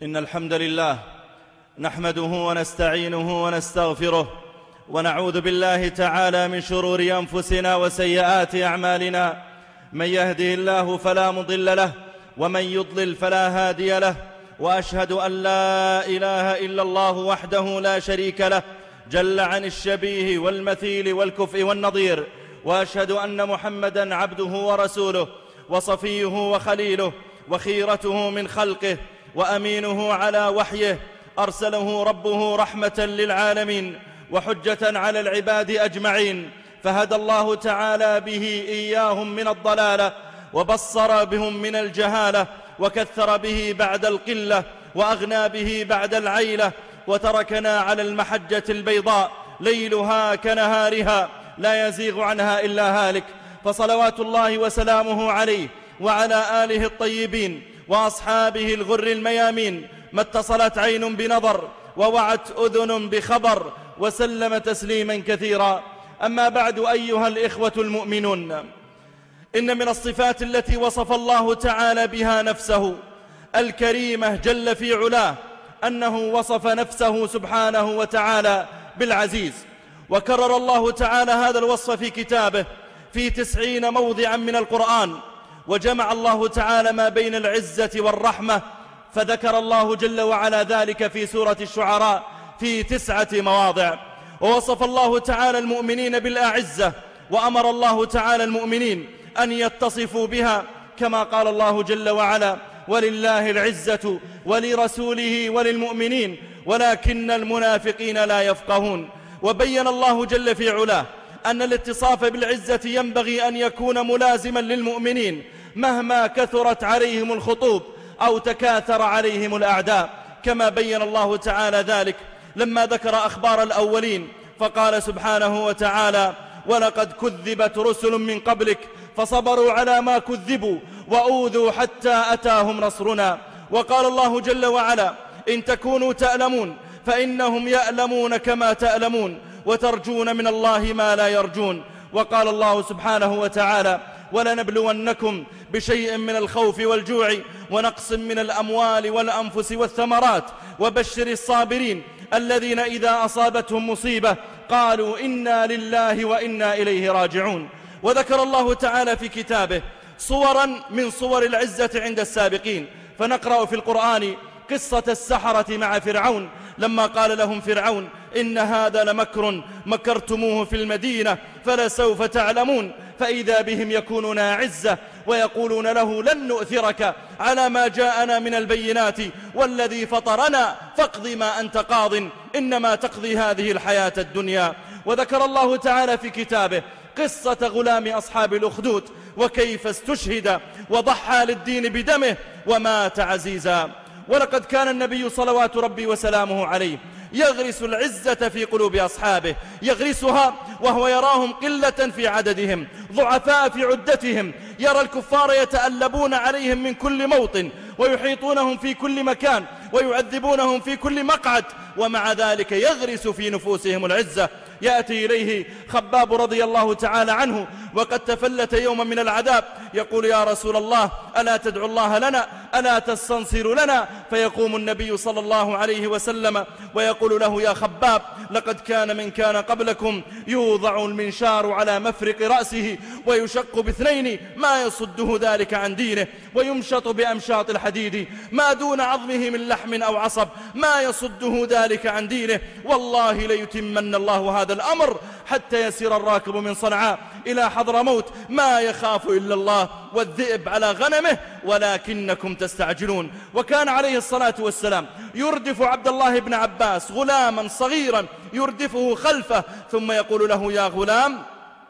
إن الحمد لله نحمده ونستعينه ونستغفره ونعوذ بالله تعالى من شرور أنفسنا وسيئات أعمالنا. من يهده الله فلا مضل له ومن يضلل فلا هادي له، وأشهد أن لا إله إلا الله وحده لا شريك له جل عن الشبيه والمثيل والكفء والنظير، وأشهد أن محمدًا عبده ورسوله وصفيه وخليله وخيرته من خلقه وأمينه على وحيه، أرسله ربه رحمة للعالمين وحجة على العباد أجمعين، فهدى الله تعالى به إياهم من الضلالة وبصر بهم من الجهالة، وكثر به بعد القلة وأغنى به بعد العيلة، وتركنا على المحجة البيضاء ليلها كنهارها لا يزيغ عنها إلا هالك، فصلوات الله وسلامه عليه وعلى آله الطيبين وأصحابه الغر الميامين، ما اتصلت عين بنظر ووعت أذن بخبر، وسلم تسليما كثيرا. أما بعد، أيها الإخوة المؤمنون، إن من الصفات التي وصف الله تعالى بها نفسه الكريمة جل في علاه أنه وصف نفسه سبحانه وتعالى بالعزيز، وكرر الله تعالى هذا الوصف في كتابه في 90 موضعا من القرآن، وجمع الله تعالى ما بين العزة والرحمة، فذكر الله جل وعلا ذلك في سورة الشعراء في 9 مواضع. ووصف الله تعالى المؤمنين بالأعزة، وأمر الله تعالى المؤمنين أن يتصفوا بها، كما قال الله جل وعلا: ولله العزة ولرسوله وللمؤمنين ولكن المنافقين لا يفقهون. وبين الله جل في علاه أن الاتصاف بالعزة ينبغي أن يكون ملازما للمؤمنين مهما كثرت عليهم الخطوب أو تكاثر عليهم الأعداء، كما بين الله تعالى ذلك لما ذكر أخبار الأولين، فقال سبحانه وتعالى: ولقد كذبت رسل من قبلك فصبروا على ما كذبوا وأوذوا حتى أتاهم نصرنا. وقال الله جل وعلا: إن تكونوا تألمون فإنهم يألمون كما تألمون وترجون من الله ما لا يرجون. وقال الله سبحانه وتعالى: ولنبلونكم بشيء من الخوف والجوع ونقص من الأموال والأنفس والثمرات وبشر الصابرين الذين إذا أصابتهم مصيبة قالوا إنا لله وإنا إليه راجعون. وذكر الله تعالى في كتابه صورا من صور العزة عند السابقين، فنقرأ في القرآن قصة السحرة مع فرعون لما قال لهم فرعون: إن هذا لمكر مكرتموه في المدينة فلسوف تعلمون. فإذا بهم يكونون أعزة ويقولون له: لن نؤثرك على ما جاءنا من البينات والذي فطرنا فاقض ما أنت قاض إنما تقضي هذه الحياة الدنيا. وذكر الله تعالى في كتابه قصة غلام أصحاب الأخدود وكيف استشهد وضحى للدين بدمه ومات عزيزا. ولقد كان النبي صلوات ربي وسلامه عليه يغرس العزة في قلوب أصحابه، يغرسها وهو يراهم قلة في عددهم ضعفاء في عدتهم، يرى الكفار يتألبون عليهم من كل موطن ويحيطونهم في كل مكان ويعذبونهم في كل مقعد، ومع ذلك يغرس في نفوسهم العزة. يأتي إليه خباب رضي الله تعالى عنه وقد تفلت يوما من العذاب، يقول: يا رسول الله، ألا تدعو الله لنا، ألا تستنصر لنا؟ فيقوم النبي صلى الله عليه وسلم ويقول له: يا خباب، لقد كان من كان قبلكم يوضع المنشار على مفرق رأسه ويشق باثنين ما يصده ذلك عن دينه، ويمشط بأمشاط الحديد ما دون عظمه من لحم أو عصب ما يصده ذلك عن دينه، والله ليتمن الله هذا الأمر حتى يسير الراكب من صنعاء إلى حضرموت ما يخاف إلا الله والذئب على غنمه ولكنكم تستعجلون. وكان عليه الصلاة والسلام يردف عبد الله بن عباس غلاما صغيرا يردفه خلفه، ثم يقول له: يا غلام،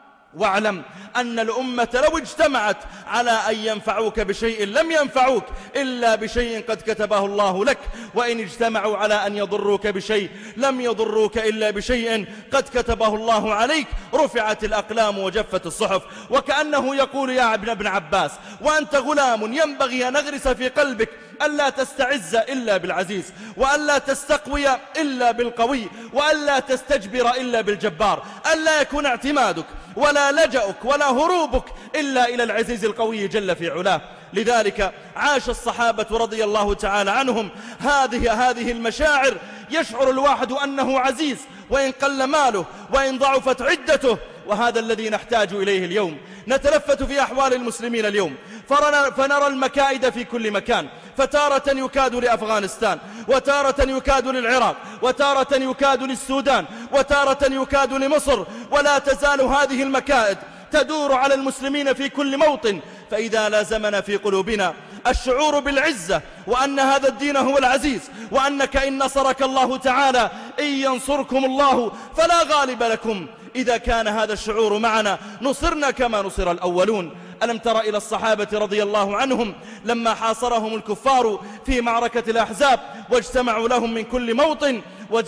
واعلم أن الأمة لو اجتمعت على أن ينفعوك بشيء لم ينفعوك إلا بشيء قد كتبه الله لك، وإن اجتمعوا على أن يضروك بشيء لم يضروك إلا بشيء قد كتبه الله عليك، رفعت الأقلام وجفت الصحف. وكأنه يقول: يا ابن عباس، وأنت غلام ينبغي أن نغرس في قلبك ألا تستعز إلا بالعزيز، وألا تستقوي إلا بالقوي، وألا تستجبر إلا بالجبار، ألا يكون اعتمادك ولا لجأك ولا هروبك إلا إلى العزيز القوي جل في علاه، لذلك عاش الصحابة رضي الله تعالى عنهم هذه المشاعر. يشعر الواحد أنه عزيز وإن قل ماله وإن ضعفت عدته، وهذا الذي نحتاج إليه اليوم. نتلفت في أحوال المسلمين اليوم فنرى المكائد في كل مكان، فتارة يكاد لأفغانستان، وتارة يكاد للعراق، وتارة يكاد للسودان، وتارة يكاد لمصر، ولا تزال هذه المكائد تدور على المسلمين في كل موطن. فإذا لازمنا في قلوبنا الشعور بالعزة وأن هذا الدين هو العزيز، وأنك إن نصرك الله تعالى إن ينصركم الله فلا غالب لكم، إذا كان هذا الشعور معنا نصرنا كما نصر الأولون. ألم تر إلى الصحابة رضي الله عنهم لما حاصرهم الكفار في معركة الأحزاب واجتمعوا لهم من كل موطن،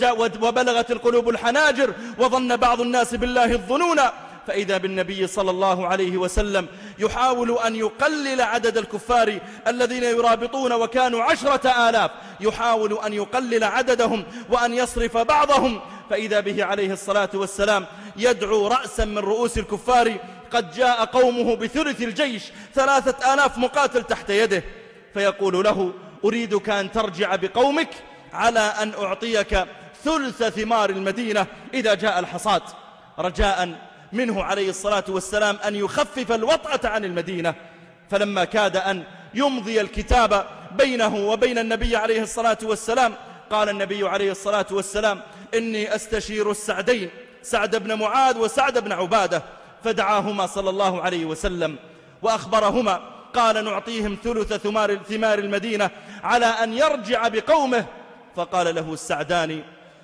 وبلغت القلوب الحناجر، وظن بعض الناس بالله الظنون، فإذا بالنبي صلى الله عليه وسلم يحاول أن يقلل عدد الكفار الذين يرابطون، وكانوا 10,000، يحاول أن يقلل عددهم وأن يصرف بعضهم، فإذا به عليه الصلاة والسلام يدعو رأسا من رؤوس الكفار قد جاء قومه بثلث الجيش 3,000 مقاتل تحت يده، فيقول له: أريدك أن ترجع بقومك على أن أعطيك ثلث ثمار المدينة إذا جاء الحصاد، رجاء منه عليه الصلاة والسلام أن يخفف الوطأة عن المدينة. فلما كاد أن يمضي الكتاب بينه وبين النبي عليه الصلاة والسلام، قال النبي عليه الصلاة والسلام: إني أستشير السعدين، سعد بن معاذ وسعد بن عبادة، فدعاهما صلى الله عليه وسلم وأخبرهما، قال: نعطيهم ثلث ثمار المدينة على أن يرجع بقومه. فقال له السعدان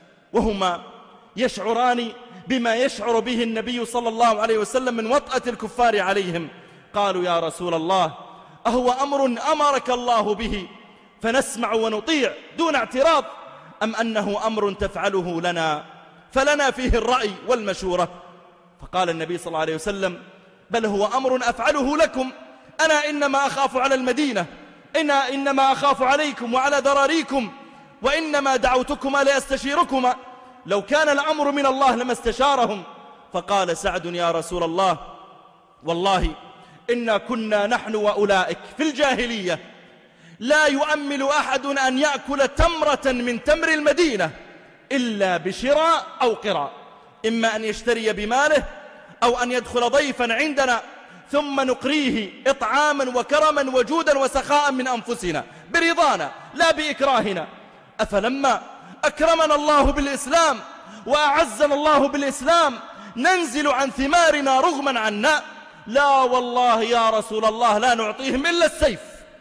وهما يشعران بما يشعر به النبي صلى الله عليه وسلم من وطأة الكفار عليهم، قالوا: يا رسول الله، أهو أمر أمرك الله به فنسمع ونطيع دون اعتراض، أم أنه أمر تفعله لنا فلنا فيه الرأي والمشورة؟ فقال النبي صلى الله عليه وسلم: بل هو أمر أفعله لكم، أنا إنما أخاف على المدينة، إنما أخاف عليكم وعلى ذراريكم، وإنما دعوتكما لأستشيركما، لو كان الأمر من الله لما استشارهم. فقال سعد: يا رسول الله، والله إنا كنا نحن وأولئك في الجاهلية لا يؤمل أحد أن يأكل تمرة من تمر المدينة إلا بشراء أو قراء، إما أن يشتري بماله أو أن يدخل ضيفا عندنا ثم نقريه إطعاما وكرما وجودا وسخاء من أنفسنا برضانا لا بإكراهنا. أفلما أكرمنا الله بالإسلام وأعزنا الله بالإسلام ننزل عن ثمارنا رغما عنا؟ لا والله يا رسول الله لا نعطيهم إلا السيف.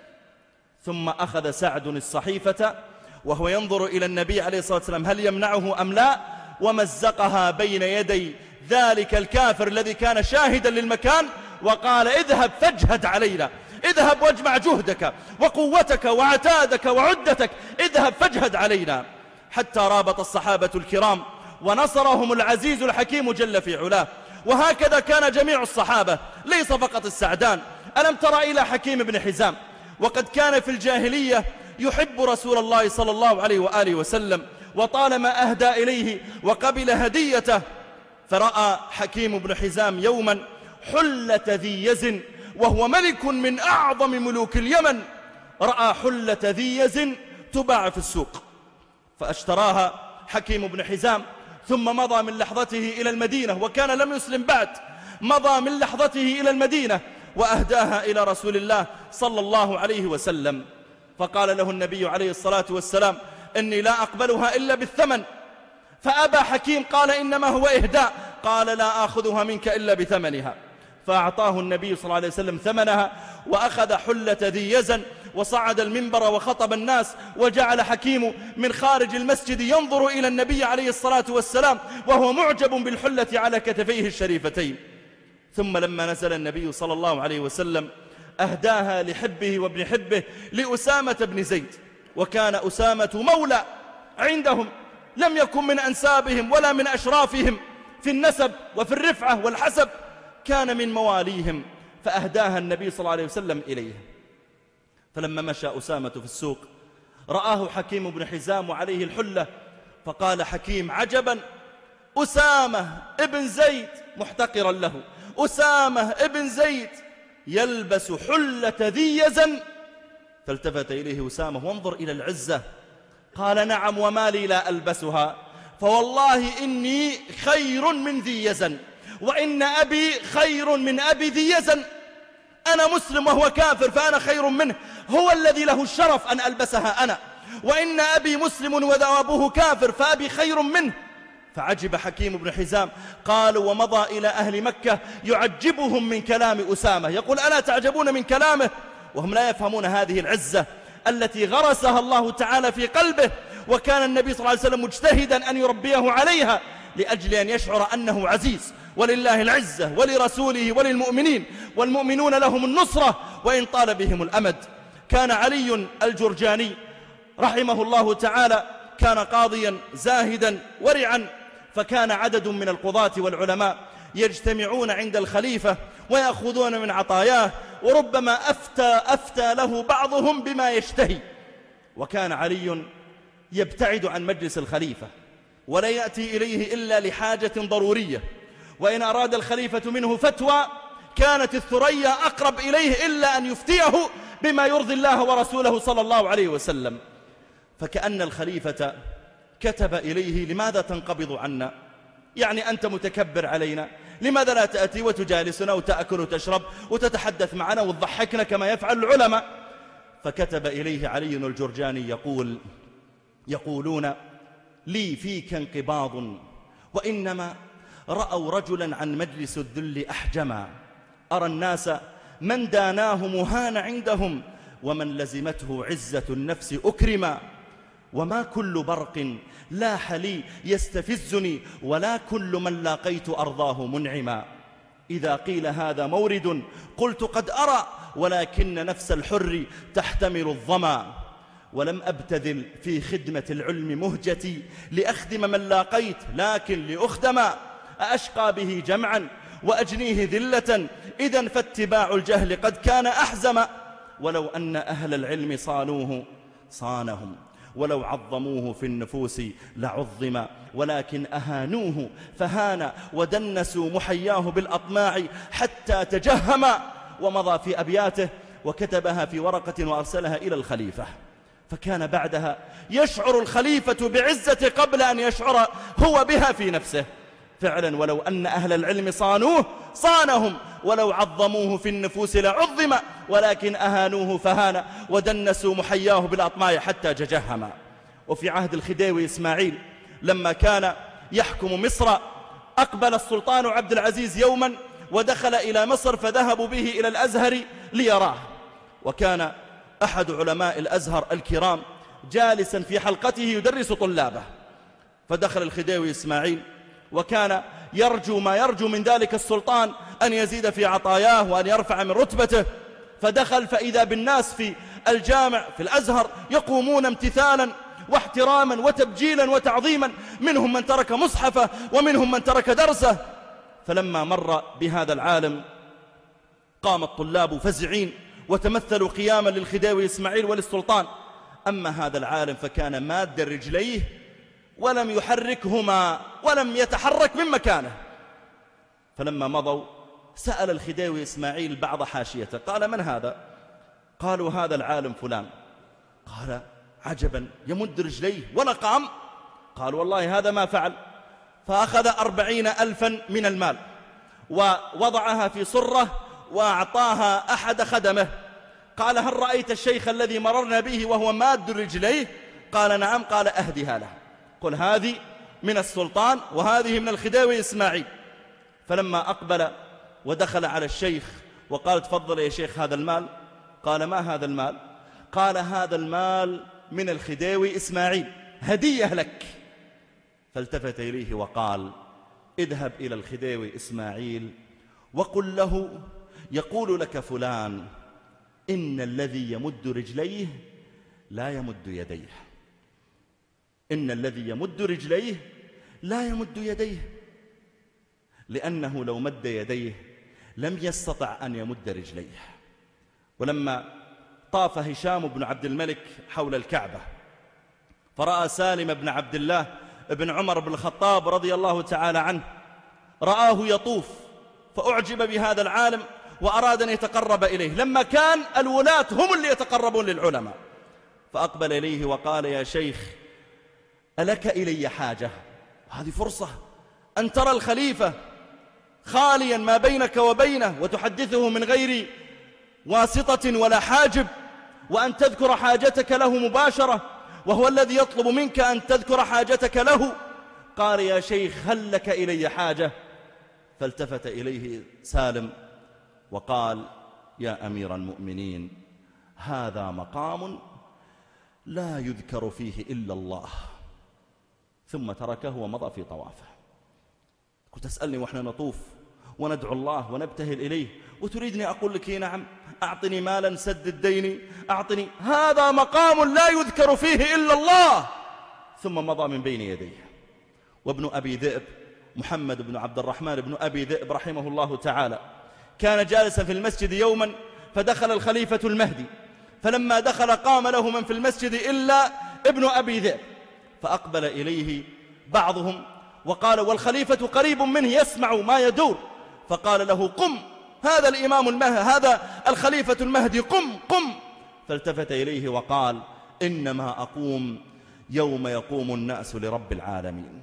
ثم أخذ سعد الصحيفة وهو ينظر إلى النبي عليه الصلاة والسلام هل يمنعه أم لا، ومزقها بين يدي ذلك الكافر الذي كان شاهدا للمكان، وقال: اذهب فاجهد علينا، اذهب واجمع جهدك وقوتك وعتادك وعدتك، اذهب فاجهد علينا. حتى رابط الصحابة الكرام ونصرهم العزيز الحكيم جل في علاه. وهكذا كان جميع الصحابة ليس فقط السعدان. ألم تر إلى حكيم بن حزام، وقد كان في الجاهلية يحب رسول الله صلى الله عليه وآله وسلم، وطالما أهدى إليه وقبل هديته. فرأى حكيم بن حزام يوما حلة ذي يز، وهو ملك من أعظم ملوك اليمن، رأى حلة ذي يز تباع في السوق، فاشتراها حكيم بن حزام، ثم مضى من لحظته إلى المدينة، وكان لم يسلم بعد، مضى من لحظته إلى المدينة وأهداها إلى رسول الله صلى الله عليه وسلم. فقال له النبي عليه الصلاة والسلام: إني لا أقبلها إلا بالثمن. فأبى حكيم، قال: إنما هو إهداء. قال: لا آخذها منك إلا بثمنها. فأعطاه النبي صلى الله عليه وسلم ثمنها، وأخذ حلة ذي يزن وصعد المنبر وخطب الناس، وجعل حكيم من خارج المسجد ينظر إلى النبي عليه الصلاة والسلام وهو معجب بالحلة على كتفيه الشريفتين. ثم لما نزل النبي صلى الله عليه وسلم أهداها لحبه وابن حبه لأسامة بن زيد، وكان أسامة مولى عندهم، لم يكن من أنسابهم ولا من أشرافهم في النسب وفي الرفعة والحسب، كان من مواليهم، فأهداها النبي صلى الله عليه وسلم إليه. فلما مشى أسامة في السوق رآه حكيم بن حزام وعليه الحلة، فقال حكيم: عجبا، أسامة ابن زيد، محتقرا له، أسامة ابن زيد يلبس حلة ذي يزن؟ فالتفت إليه أسامة وانظر إلى العزة، قال نعم وما لي لا ألبسها، فوالله إني خير من ذي يزن، وإن أبي خير من أبي ذي يزن. أنا مسلم وهو كافر فأنا خير منه، هو الذي له الشرف أن ألبسها أنا، وإن أبي مسلم وأبوه كافر فأبي خير منه. فعجب حكيم بن حزام، قالوا ومضى إلى أهل مكة يعجبهم من كلام أسامة، يقول ألا تعجبون من كلامه؟ وهم لا يفهمون هذه العزة التي غرسها الله تعالى في قلبه، وكان النبي صلى الله عليه وسلم مجتهدا أن يربيه عليها لأجل أن يشعر أنه عزيز، ولله العزة ولرسوله وللمؤمنين، والمؤمنون لهم النصرة وإن طال بهم الأمد. كان علي الجرجاني رحمه الله تعالى كان قاضيا زاهدا ورعا، فكان عدد من القضاة والعلماء يجتمعون عند الخليفة ويأخذون من عطاياه، وربما أفتى له بعضهم بما يشتهي. وكان علي يبتعد عن مجلس الخليفة ولا يأتي إليه إلا لحاجة ضرورية، وإن أراد الخليفة منه فتوى كانت الثريا أقرب إليه إلا أن يفتيه بما يرضي الله ورسوله صلى الله عليه وسلم. فكأن الخليفة كتب إليه لماذا تنقبض عنا؟ يعني أنت متكبر علينا، لماذا لا تأتي وتجالسنا وتأكل وتشرب وتتحدث معنا وتضحكنا كما يفعل العلماء؟ فكتب إليه علي الجرجاني يقولون لي فيك انقباض، وإنما رأوا رجلا عن مجلس الذل أحجما، أرى الناس من داناه مهان عندهم، ومن لزمته عزة النفس أكرما، وما كل برق لاح لي يستفزني، ولا كل من لاقيت أرضاه منعما. إذا قيل هذا مورد قلت قد أرى، ولكن نفس الحر تحتمل الظما، ولم أبتذل في خدمة العلم مهجتي لأخدم من لاقيت، لكن لأخدما، أشقى به جمعا وأجنيه ذلة، إذن فاتباع الجهل قد كان أحزما. ولو أن أهل العلم صانوه صانهم، ولو عظموه في النفوس لعظم، ولكن أهانوه فهان، ودنسوا محياه بالأطماع حتى تجهما. ومضى في أبياته وكتبها في ورقة وأرسلها إلى الخليفة، فكان بعدها يشعر الخليفة بعزة قبل أن يشعر هو بها في نفسه. فعلا ولو أن أهل العلم صانوه صانهم، ولو عظموه في النفوس لعظم، ولكن أهانوه فهان، ودنسوا محياه بالأطماع حتى تجهما. وفي عهد الخديوي إسماعيل لما كان يحكم مصر، أقبل السلطان عبد العزيز يوما ودخل إلى مصر، فذهبوا به إلى الأزهر ليراه، وكان أحد علماء الأزهر الكرام جالسا في حلقته يدرس طلابه. فدخل الخديوي إسماعيل وكان يرجو ما يرجو من ذلك السلطان أن يزيد في عطاياه وأن يرفع من رتبته. فدخل فإذا بالناس في الجامع في الأزهر يقومون امتثالا واحتراما وتبجيلا وتعظيما، منهم من ترك مصحفه ومنهم من ترك درسه. فلما مر بهذا العالم قام الطلاب فزعين وتمثلوا قياما للخديوي إسماعيل وللسلطان. أما هذا العالم فكان ماد رجليه ولم يحركهما ولم يتحرك من مكانه. فلما مضوا سأل الخديوي إسماعيل بعض حاشيته، قال من هذا؟ قالوا هذا العالم فلان. قال عجبا، يمد رجليه ولا قام؟ قال والله هذا ما فعل. فأخذ 40,000 من المال ووضعها في صرة وأعطاها أحد خدمه. قال هل رأيت الشيخ الذي مررنا به وهو ماد رجليه؟ قال نعم. قال أهدها له، قل هذه من السلطان وهذه من الخديوي إسماعيل. فلما أقبل ودخل على الشيخ وقال تفضل يا شيخ هذا المال. قال ما هذا المال؟ قال هذا المال من الخديوي إسماعيل، هدية لك. فالتفت إليه وقال اذهب إلى الخديوي إسماعيل وقل له يقول لك فلان إن الذي يمد رجليه لا يمد يديه، إن الذي يمد رجليه لا يمد يديه، لأنه لو مد يديه لم يستطع أن يمد رجليه. ولما طاف هشام بن عبد الملك حول الكعبة فرأى سالم بن عبد الله بن عمر بن الخطاب رضي الله تعالى عنه، رآه يطوف فأعجب بهذا العالم وأراد أن يتقرب إليه، لما كان الولاة هم اللي يتقربون للعلماء. فأقبل إليه وقال: يا شيخ، ألك إلي حاجة؟ هذه فرصة أن ترى الخليفة خاليا ما بينك وبينه وتحدثه من غير واسطة ولا حاجب، وأن تذكر حاجتك له مباشرة، وهو الذي يطلب منك أن تذكر حاجتك له. قال: يا شيخ، هل لك إلي حاجة؟ فالتفت إليه سالم وقال: يا أمير المؤمنين، هذا مقام لا يذكر فيه إلا الله. ثم تركه ومضى في طوافه. كنت تسألني وإحنا نطوف وندعو الله ونبتهل إليه، وتريدني أقول لك: نعم، أعطني مالا سدد ديني، أعطني. هذا مقام لا يذكر فيه إلا الله. ثم مضى من بين يديه. وابن أبي ذئب، محمد بن عبد الرحمن بن أبي ذئب رحمه الله تعالى، كان جالسا في المسجد يوما، فدخل الخليفة المهدي، فلما دخل قام له من في المسجد إلا ابن أبي ذئب، فأقبل إليه بعضهم وقال، والخليفة قريب منه يسمع ما يدور، فقال له: قم، هذا الإمام المهدي، هذا الخليفة المهدي، قم قم. فالتفت إليه وقال: إنما أقوم يوم يقوم الناس لرب العالمين.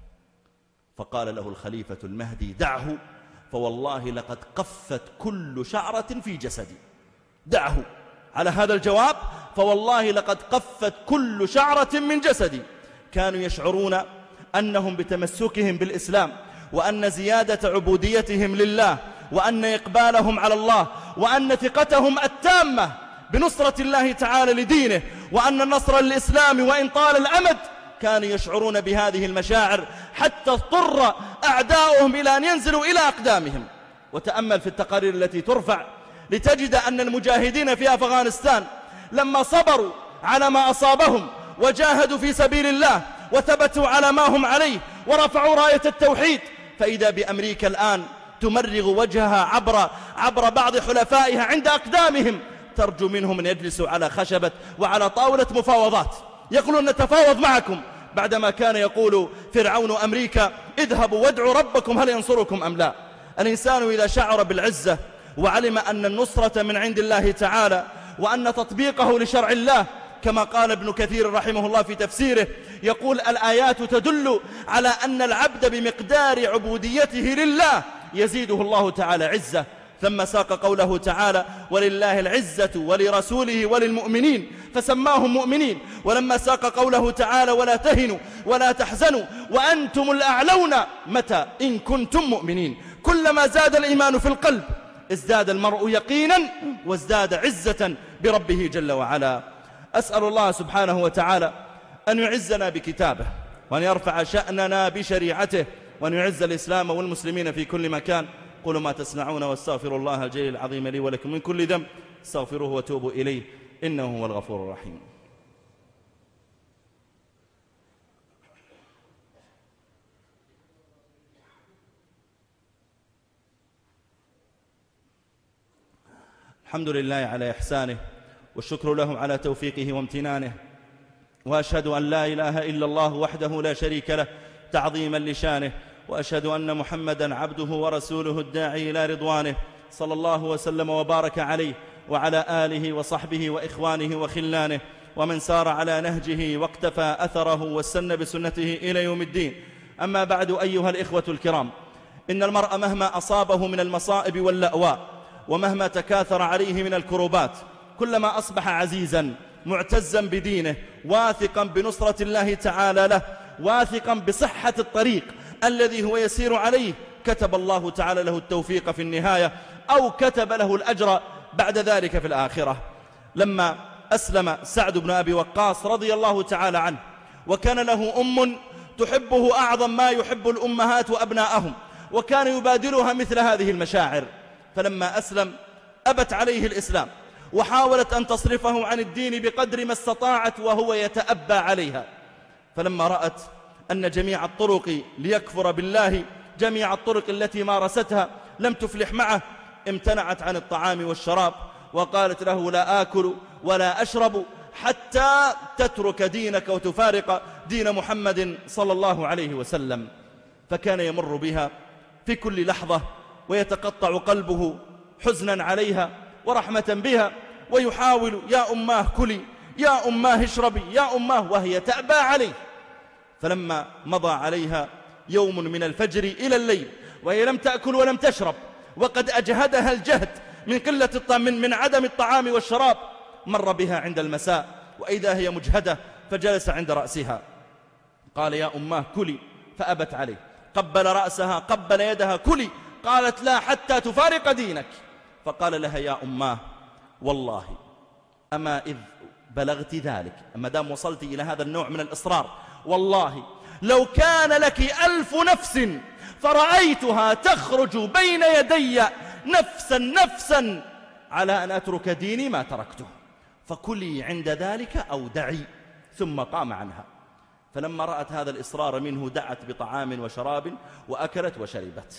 فقال له الخليفة المهدي: دعه، فوالله لقد قفت كل شعرة في جسدي. دعه. على هذا الجواب: فوالله لقد قفت كل شعرة من جسدي. كانوا يشعرون أنهم بتمسكهم بالإسلام، وأن زيادة عبوديتهم لله، وأن إقبالهم على الله، وأن ثقتهم التامة بنصرة الله تعالى لدينه، وأن النصر للإسلام وإن طال الأمد، كانوا يشعرون بهذه المشاعر حتى اضطر أعداؤهم إلى أن ينزلوا إلى أقدامهم. وتأمل في التقارير التي ترفع لتجد أن المجاهدين في أفغانستان لما صبروا على ما أصابهم وجاهدوا في سبيل الله وثبتوا على ما هم عليه ورفعوا راية التوحيد، فإذا بأمريكا الآن تمرغ وجهها عبر بعض حلفائها عند أقدامهم، ترجو منهم أن يجلسوا على خشبة وعلى طاولة مفاوضات، يقولون: نتفاوض معكم، بعدما كان يقول فرعون أمريكا: اذهبوا وادعوا ربكم هل ينصركم أم لا. الإنسان إذا شعر بالعزة وعلم أن النصرة من عند الله تعالى، وأن تطبيقه لشرع الله، كما قال ابن كثير رحمه الله في تفسيره، يقول: الآيات تدل على أن العبد بمقدار عبوديته لله يزيده الله تعالى عزة. ثم ساق قوله تعالى: ولله العزة ولرسوله وللمؤمنين، فسماهم مؤمنين. ولما ساق قوله تعالى: ولا تهنوا ولا تحزنوا وأنتم الأعلون، متى؟ إن كنتم مؤمنين. كلما زاد الإيمان في القلب ازداد المرء يقينا وازداد عزة بربه جل وعلا. أسأل الله سبحانه وتعالى أن يعزنا بكتابه، وأن يرفع شأننا بشريعته، وأن يعز الإسلام والمسلمين في كل مكان. قولوا ما تسمعون، واستغفر الله الجليل العظيم لي ولكم من كل ذنب، استغفروه وتوبوا إليه، إنه هو الغفور الرحيم. الحمد لله على إحسانه، والشكر له على توفيقه وامتنانه، وأشهد أن لا إله إلا الله وحده لا شريك له تعظيما لشانه، وأشهد أن محمدا عبده ورسوله الداعي إلى رضوانه، صلى الله وسلم وبارك عليه وعلى آله وصحبه وإخوانه وخلانه، ومن سار على نهجه واقتفى أثره واستنى بسنته إلى يوم الدين. أما بعد، أيها الإخوة الكرام، إن المرء مهما أصابه من المصائب واللأواء، ومهما تكاثر عليه من الكروبات، كلما أصبح عزيزا معتزا بدينه، واثقا بنصرة الله تعالى له، واثقا بصحة الطريق الذي هو يسير عليه، كتب الله تعالى له التوفيق في النهاية، أو كتب له الأجر بعد ذلك في الآخرة. لما أسلم سعد بن أبي وقاص رضي الله تعالى عنه، وكان له أم تحبه أعظم ما يحب الأمهات وأبناءهم، وكان يبادلها مثل هذه المشاعر، فلما أسلم أبت عليه الإسلام، وحاولت أن تصرفه عن الدين بقدر ما استطاعت، وهو يتأبى عليها. فلما رأت أن جميع الطرق ليكفر بالله، جميع الطرق التي مارستها لم تفلح معه، امتنعت عن الطعام والشراب، وقالت له: لا آكل ولا أشرب حتى تترك دينك وتفارق دين محمد صلى الله عليه وسلم. فكان يمر بها في كل لحظة ويتقطع قلبه حزنا عليها ورحمة بها، ويحاول: يا أماه كلي، يا أماه اشربي، يا أماه، وهي تأبى عليه. فلما مضى عليها يوم من الفجر إلى الليل وهي لم تأكل ولم تشرب، وقد أجهدها الجهد من قلة من عدم الطعام والشراب، مر بها عند المساء وإذا هي مجهدة، فجلس عند رأسها. قال: يا أماه كلي، فأبت عليه. قبل رأسها، قبل يدها: كلي. قالت: لا، حتى تفارق دينك. فقال لها: يا أماه والله أما إذ بلغت ذلك، أما دام وصلت إلى هذا النوع من الإصرار، والله لو كان لك 1000 نفس فرأيتها تخرج بين يدي نفسا نفسا على أن أترك ديني ما تركته، فكلي عند ذلك أو دعي. ثم قام عنها. فلما رأت هذا الإصرار منه دعت بطعام وشراب وأكلت وشربت.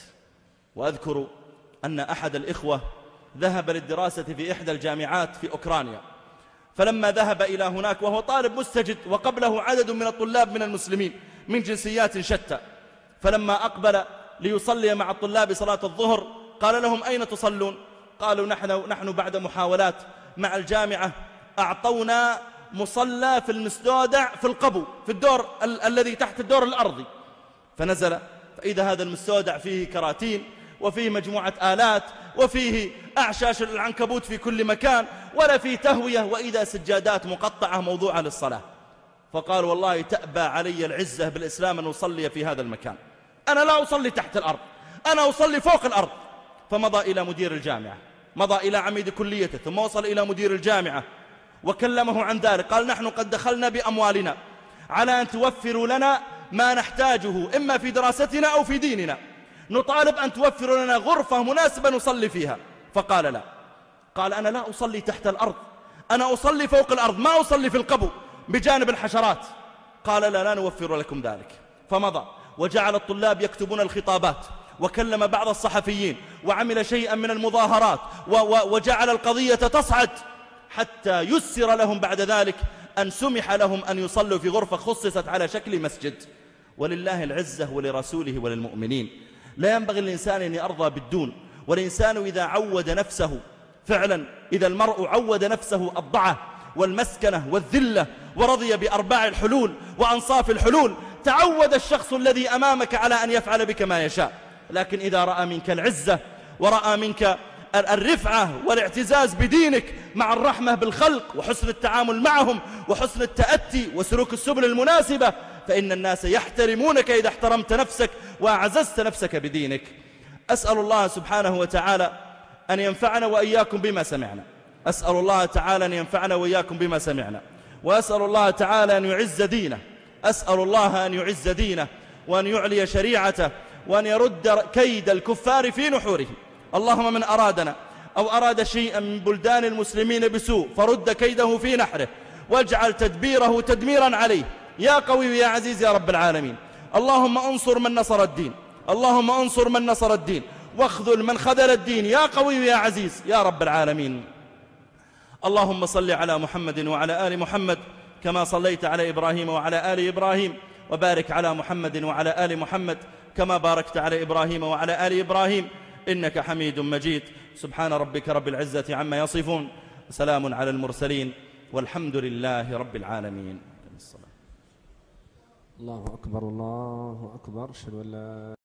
وأذكر أن أحد الإخوة ذهب للدراسة في إحدى الجامعات في أوكرانيا، فلما ذهب إلى هناك وهو طالب مستجد وقبله عدد من الطلاب من المسلمين من جنسيات شتى، فلما أقبل ليصلي مع الطلاب صلاة الظهر قال لهم: أين تصلون؟ قالوا: نحن بعد محاولات مع الجامعة أعطونا مصلى في المستودع في القبو، في الدور الذي تحت الدور الأرضي. فنزل فإذا هذا المستودع فيه كراتين وفيه مجموعة آلات وفيه أعشاش العنكبوت في كل مكان ولا فيه تهوية، وإذا سجادات مقطعة موضوعة للصلاة. فقال: والله تأبى علي العزة بالإسلام أن أصلي في هذا المكان، أنا لا أصلي تحت الأرض، أنا أصلي فوق الأرض. فمضى إلى مدير الجامعة، مضى إلى عميد كليته، ثم وصل إلى مدير الجامعة وكلمه عن ذلك. قال: نحن قد دخلنا بأموالنا على أن توفروا لنا ما نحتاجه إما في دراستنا أو في ديننا، نطالب أن توفروا لنا غرفة مناسبة نصلي فيها. فقال: لا. قال: أنا لا أصلي تحت الأرض، أنا أصلي فوق الأرض، ما أصلي في القبو بجانب الحشرات. قال: لا نوفر لكم ذلك. فمضى وجعل الطلاب يكتبون الخطابات، وكلم بعض الصحفيين، وعمل شيئا من المظاهرات، وجعل القضية تصعد حتى يسر لهم بعد ذلك أن سمح لهم أن يصلوا في غرفة خصصت على شكل مسجد. ولله العزة ولرسوله وللمؤمنين. لا ينبغي الإنسان أن يرضى بالدون، والإنسان إذا عود نفسه فعلا، إذا المرء عود نفسه الضعة والمسكنة والذلة ورضي بأرباع الحلول وأنصاف الحلول، تعود الشخص الذي أمامك على أن يفعل بك ما يشاء. لكن إذا رأى منك العزة ورأى منك الرفعة والاعتزاز بدينك مع الرحمة بالخلق وحسن التعامل معهم وحسن التأتي وسلوك السبل المناسبة، فإن الناس يحترمونك إذا احترمت نفسك وأعززت نفسك بدينك. أسأل الله سبحانه وتعالى أن ينفعنا وإياكم بما سمعنا، أسأل الله تعالى أن ينفعنا وإياكم بما سمعنا، وأسأل الله تعالى أن يعز دينه، أسأل الله أن يعز دينه وأن يعلي شريعته وأن يرد كيد الكفار في نحوره. اللهم من أرادنا أو أراد شيئا من بلدان المسلمين بسوء فرد كيده في نحره واجعل تدبيره تدميرا عليه يا قوي يا عزيز يا رب العالمين. اللهم انصر من نصر الدين، اللهم انصر من نصر الدين، واخذل من خذل الدين يا قوي يا عزيز يا رب العالمين. اللهم صل على محمد وعلى آل محمد كما صليت على إبراهيم وعلى آل إبراهيم، وبارك على محمد وعلى آل محمد كما باركت على إبراهيم وعلى آل إبراهيم إنك حميد مجيد. سبحان ربك رب العزة عما يصفون، وسلام على المرسلين، والحمد لله رب العالمين. الله أكبر الله أكبر. أشهد أن لا